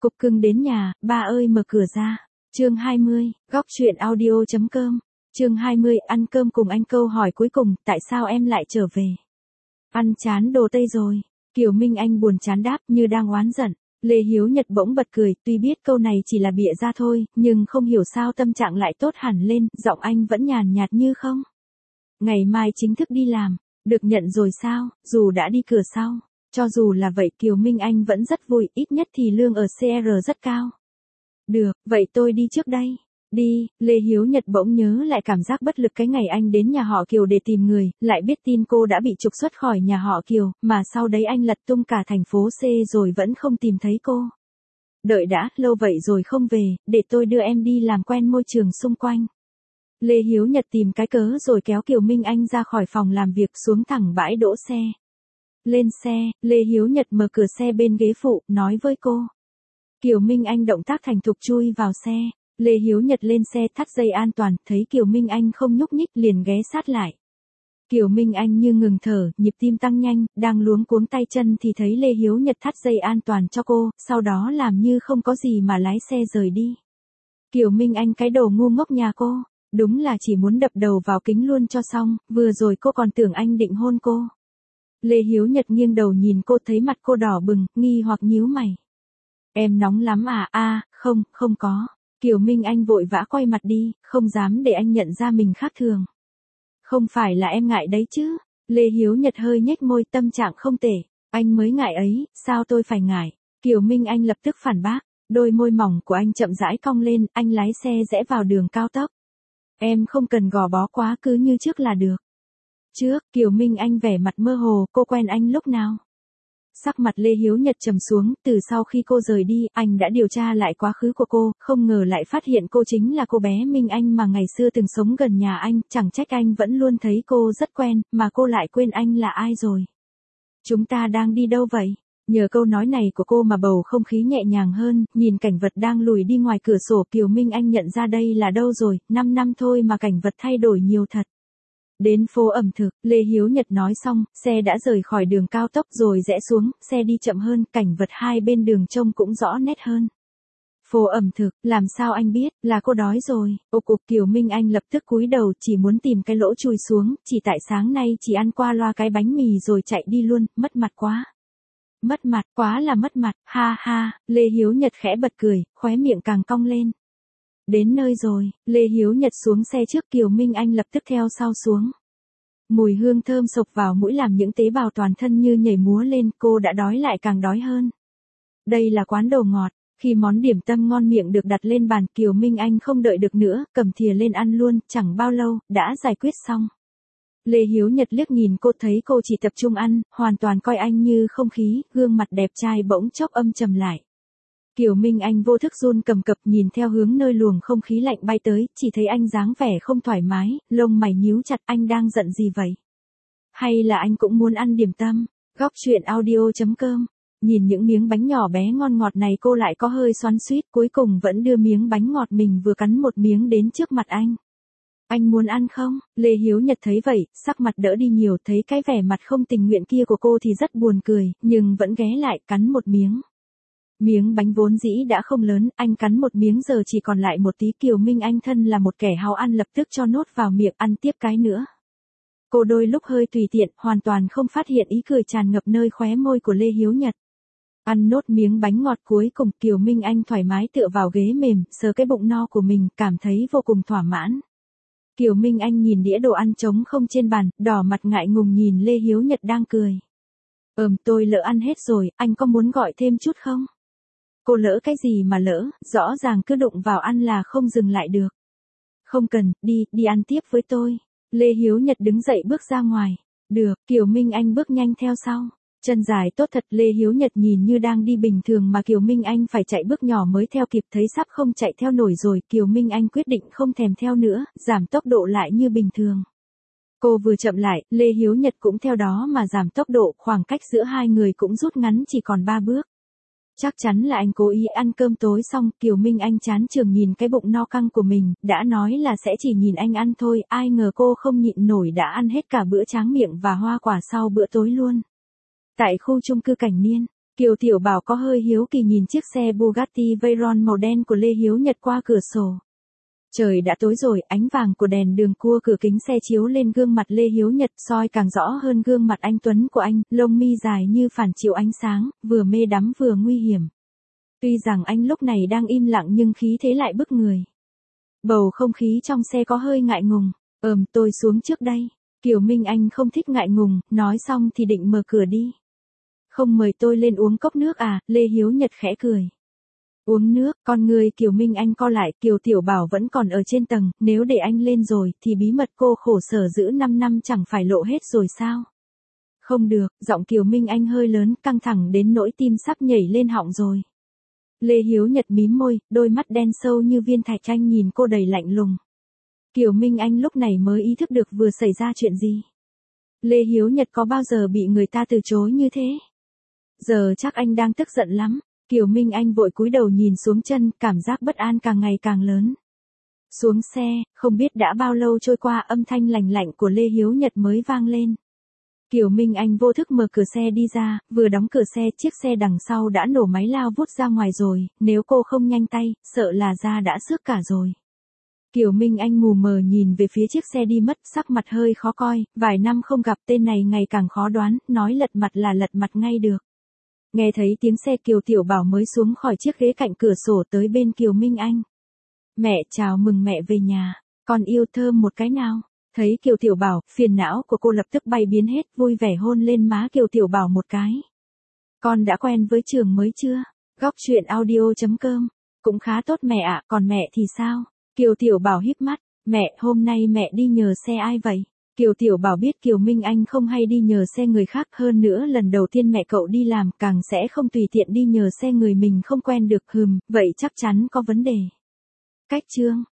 Cục cưng đến nhà, ba ơi mở cửa ra. Chương 20, góc truyện audio.com. Chương 20, ăn cơm cùng anh. Câu hỏi cuối cùng, tại sao em lại trở về? Ăn chán đồ Tây rồi. Kiều Minh Anh buồn chán đáp như đang oán giận. Lê Hiếu Nhật bỗng bật cười, tuy biết câu này chỉ là bịa ra thôi, nhưng không hiểu sao tâm trạng lại tốt hẳn lên, giọng anh vẫn nhàn nhạt như không. Ngày mai chính thức đi làm, được nhận rồi sao, dù đã đi cửa sau. Cho dù là vậy Kiều Minh Anh vẫn rất vui, ít nhất thì lương ở CR rất cao. Được, vậy tôi đi trước đây. Đi, Lê Hiếu Nhật bỗng nhớ lại cảm giác bất lực cái ngày anh đến nhà họ Kiều để tìm người, lại biết tin cô đã bị trục xuất khỏi nhà họ Kiều, mà sau đấy anh lật tung cả thành phố C rồi vẫn không tìm thấy cô. Đợi đã, lâu vậy rồi không về, để tôi đưa em đi làm quen môi trường xung quanh. Lê Hiếu Nhật tìm cái cớ rồi kéo Kiều Minh Anh ra khỏi phòng làm việc xuống thẳng bãi đỗ xe. Lên xe, Lê Hiếu Nhật mở cửa xe bên ghế phụ, nói với cô. Kiều Minh Anh động tác thành thục chui vào xe. Lê Hiếu Nhật lên xe thắt dây an toàn, thấy Kiều Minh Anh không nhúc nhích liền ghé sát lại. Kiều Minh Anh như ngừng thở, nhịp tim tăng nhanh, đang luống cuống tay chân thì thấy Lê Hiếu Nhật thắt dây an toàn cho cô, sau đó làm như không có gì mà lái xe rời đi. Kiều Minh Anh cái đồ ngu ngốc nhà cô, đúng là chỉ muốn đập đầu vào kính luôn cho xong, vừa rồi cô còn tưởng anh định hôn cô. Lê Hiếu Nhật nghiêng đầu nhìn cô thấy mặt cô đỏ bừng, nghi hoặc nhíu mày. Em nóng lắm à? Không có. Kiều Minh Anh vội vã quay mặt đi, không dám để anh nhận ra mình khác thường. Không phải là em ngại đấy chứ? Lê Hiếu Nhật hơi nhếch môi, tâm trạng không tệ. Anh mới ngại ấy, sao tôi phải ngại? Kiều Minh Anh lập tức phản bác. Đôi môi mỏng của anh chậm rãi cong lên, anh lái xe rẽ vào đường cao tốc. Em không cần gò bó quá, cứ như trước là được. Trước, Kiều Minh Anh vẻ mặt mơ hồ, cô quen anh lúc nào? Sắc mặt Lê Hiếu Nhật trầm xuống, từ sau khi cô rời đi, anh đã điều tra lại quá khứ của cô, không ngờ lại phát hiện cô chính là cô bé Minh Anh mà ngày xưa từng sống gần nhà anh, chẳng trách anh vẫn luôn thấy cô rất quen, mà cô lại quên anh là ai rồi. Chúng ta đang đi đâu vậy? Nhờ câu nói này của cô mà bầu không khí nhẹ nhàng hơn, nhìn cảnh vật đang lùi đi ngoài cửa sổ Kiều Minh Anh nhận ra đây là đâu rồi, 5 năm thôi mà cảnh vật thay đổi nhiều thật. Đến phố ẩm thực, Lê Hiếu Nhật nói xong, xe đã rời khỏi đường cao tốc rồi rẽ xuống, xe đi chậm hơn, cảnh vật hai bên đường trông cũng rõ nét hơn. Phố ẩm thực, làm sao anh biết, là cô đói rồi, Kiều Minh Anh lập tức cúi đầu chỉ muốn tìm cái lỗ chui xuống, chỉ tại sáng nay chỉ ăn qua loa cái bánh mì rồi chạy đi luôn, mất mặt quá. Mất mặt, quá là mất mặt, ha ha, Lê Hiếu Nhật khẽ bật cười, khóe miệng càng cong lên. Đến nơi rồi, Lê Hiếu Nhật xuống xe trước Kiều Minh Anh lập tức theo sau xuống. Mùi hương thơm sộc vào mũi làm những tế bào toàn thân như nhảy múa lên, cô đã đói lại càng đói hơn. Đây là quán đồ ngọt, khi món điểm tâm ngon miệng được đặt lên bàn Kiều Minh Anh không đợi được nữa, cầm thìa lên ăn luôn, chẳng bao lâu, đã giải quyết xong. Lê Hiếu Nhật liếc nhìn cô thấy cô chỉ tập trung ăn, hoàn toàn coi anh như không khí, gương mặt đẹp trai bỗng chốc âm trầm lại. Kiều Minh Anh vô thức run cầm cập nhìn theo hướng nơi luồng không khí lạnh bay tới, chỉ thấy anh dáng vẻ không thoải mái, lông mày nhíu chặt, anh đang giận gì vậy? Hay là anh cũng muốn ăn điểm tâm? Góc truyện audio.com. Nhìn những miếng bánh nhỏ bé ngon ngọt này cô lại có hơi xoắn xuýt, cuối cùng vẫn đưa miếng bánh ngọt mình vừa cắn một miếng đến trước mặt anh. Anh muốn ăn không? Lê Hiếu Nhật thấy vậy, sắc mặt đỡ đi nhiều, thấy cái vẻ mặt không tình nguyện kia của cô thì rất buồn cười, nhưng vẫn ghé lại cắn một miếng. Miếng bánh vốn dĩ đã không lớn, anh cắn một miếng giờ chỉ còn lại một tí. Kiều Minh Anh thân là một kẻ háo ăn lập tức cho nốt vào miệng, ăn tiếp cái nữa. Cô đôi lúc hơi tùy tiện, hoàn toàn không phát hiện ý cười tràn ngập nơi khóe môi của Lê Hiếu Nhật. Ăn nốt miếng bánh ngọt cuối cùng Kiều Minh Anh thoải mái tựa vào ghế mềm, sờ cái bụng no của mình, cảm thấy vô cùng thỏa mãn. Kiều Minh Anh nhìn đĩa đồ ăn trống không trên bàn, đỏ mặt ngại ngùng nhìn Lê Hiếu Nhật đang cười. Tôi lỡ ăn hết rồi, anh có muốn gọi thêm chút không? Cô lỡ cái gì mà lỡ, rõ ràng cứ đụng vào ăn là không dừng lại được. Không cần, đi ăn tiếp với tôi. Lê Hiếu Nhật đứng dậy bước ra ngoài. Được, Kiều Minh Anh bước nhanh theo sau. Chân dài tốt thật, Lê Hiếu Nhật nhìn như đang đi bình thường mà Kiều Minh Anh phải chạy bước nhỏ mới theo kịp, thấy sắp không chạy theo nổi rồi, Kiều Minh Anh quyết định không thèm theo nữa, giảm tốc độ lại như bình thường. Cô vừa chậm lại, Lê Hiếu Nhật cũng theo đó mà giảm tốc độ, khoảng cách giữa hai người cũng rút ngắn chỉ còn 3 bước. Chắc chắn là anh cố ý. Ăn cơm tối xong, Kiều Minh Anh chán chường nhìn cái bụng no căng của mình, đã nói là sẽ chỉ nhìn anh ăn thôi, ai ngờ cô không nhịn nổi đã ăn hết cả bữa tráng miệng và hoa quả sau bữa tối luôn. Tại khu chung cư Cảnh Niên, Kiều Tiểu Bảo có hơi hiếu kỳ nhìn chiếc xe Bugatti Veyron màu đen của Lê Hiếu Nhật qua cửa sổ. Trời đã tối rồi, ánh vàng của đèn đường cua cửa kính xe chiếu lên gương mặt Lê Hiếu Nhật soi càng rõ hơn gương mặt anh tuấn của anh, lông mi dài như phản chiếu ánh sáng, vừa mê đắm vừa nguy hiểm. Tuy rằng anh lúc này đang im lặng nhưng khí thế lại bức người. Bầu không khí trong xe có hơi ngại ngùng. Tôi xuống trước đây. Kiều Minh Anh không thích ngại ngùng, nói xong thì định mở cửa đi. Không mời tôi lên uống cốc nước à, Lê Hiếu Nhật khẽ cười. Uống nước, con người Kiều Minh Anh co lại, Kiều Tiểu Bảo vẫn còn ở trên tầng, nếu để anh lên rồi thì bí mật cô khổ sở giữ 5 năm chẳng phải lộ hết rồi sao? Không được, giọng Kiều Minh Anh hơi lớn, căng thẳng đến nỗi tim sắp nhảy lên họng rồi. Lê Hiếu Nhật mím môi, đôi mắt đen sâu như viên thạch anh nhìn cô đầy lạnh lùng. Kiều Minh Anh lúc này mới ý thức được vừa xảy ra chuyện gì. Lê Hiếu Nhật có bao giờ bị người ta từ chối như thế? Giờ chắc anh đang tức giận lắm. Kiều Minh Anh vội cúi đầu nhìn xuống chân, cảm giác bất an càng ngày càng lớn. Xuống xe, không biết đã bao lâu trôi qua âm thanh lành lạnh của Lê Hiếu Nhật mới vang lên. Kiều Minh Anh vô thức mở cửa xe đi ra, vừa đóng cửa xe chiếc xe đằng sau đã nổ máy lao vút ra ngoài rồi, nếu cô không nhanh tay, sợ là da đã xước cả rồi. Kiều Minh Anh mù mờ nhìn về phía chiếc xe đi mất, sắc mặt hơi khó coi, vài năm không gặp tên này ngày càng khó đoán, nói lật mặt là lật mặt ngay được. Nghe thấy tiếng xe Kiều Tiểu Bảo mới xuống khỏi chiếc ghế cạnh cửa sổ tới bên Kiều Minh Anh. Mẹ chào mừng mẹ về nhà, con yêu thơm một cái nào. Thấy Kiều Tiểu Bảo, phiền não của cô lập tức bay biến hết, vui vẻ hôn lên má Kiều Tiểu Bảo một cái. Con đã quen với trường mới chưa? Góc truyện audio.com. Cũng khá tốt mẹ ạ, còn mẹ thì sao? Kiều Tiểu Bảo híp mắt, mẹ, hôm nay mẹ đi nhờ xe ai vậy? Kiều Tiểu Bảo biết Kiều Minh Anh không hay đi nhờ xe người khác, hơn nữa lần đầu tiên mẹ cậu đi làm càng sẽ không tùy tiện đi nhờ xe người mình không quen được, vậy chắc chắn có vấn đề. Cách chương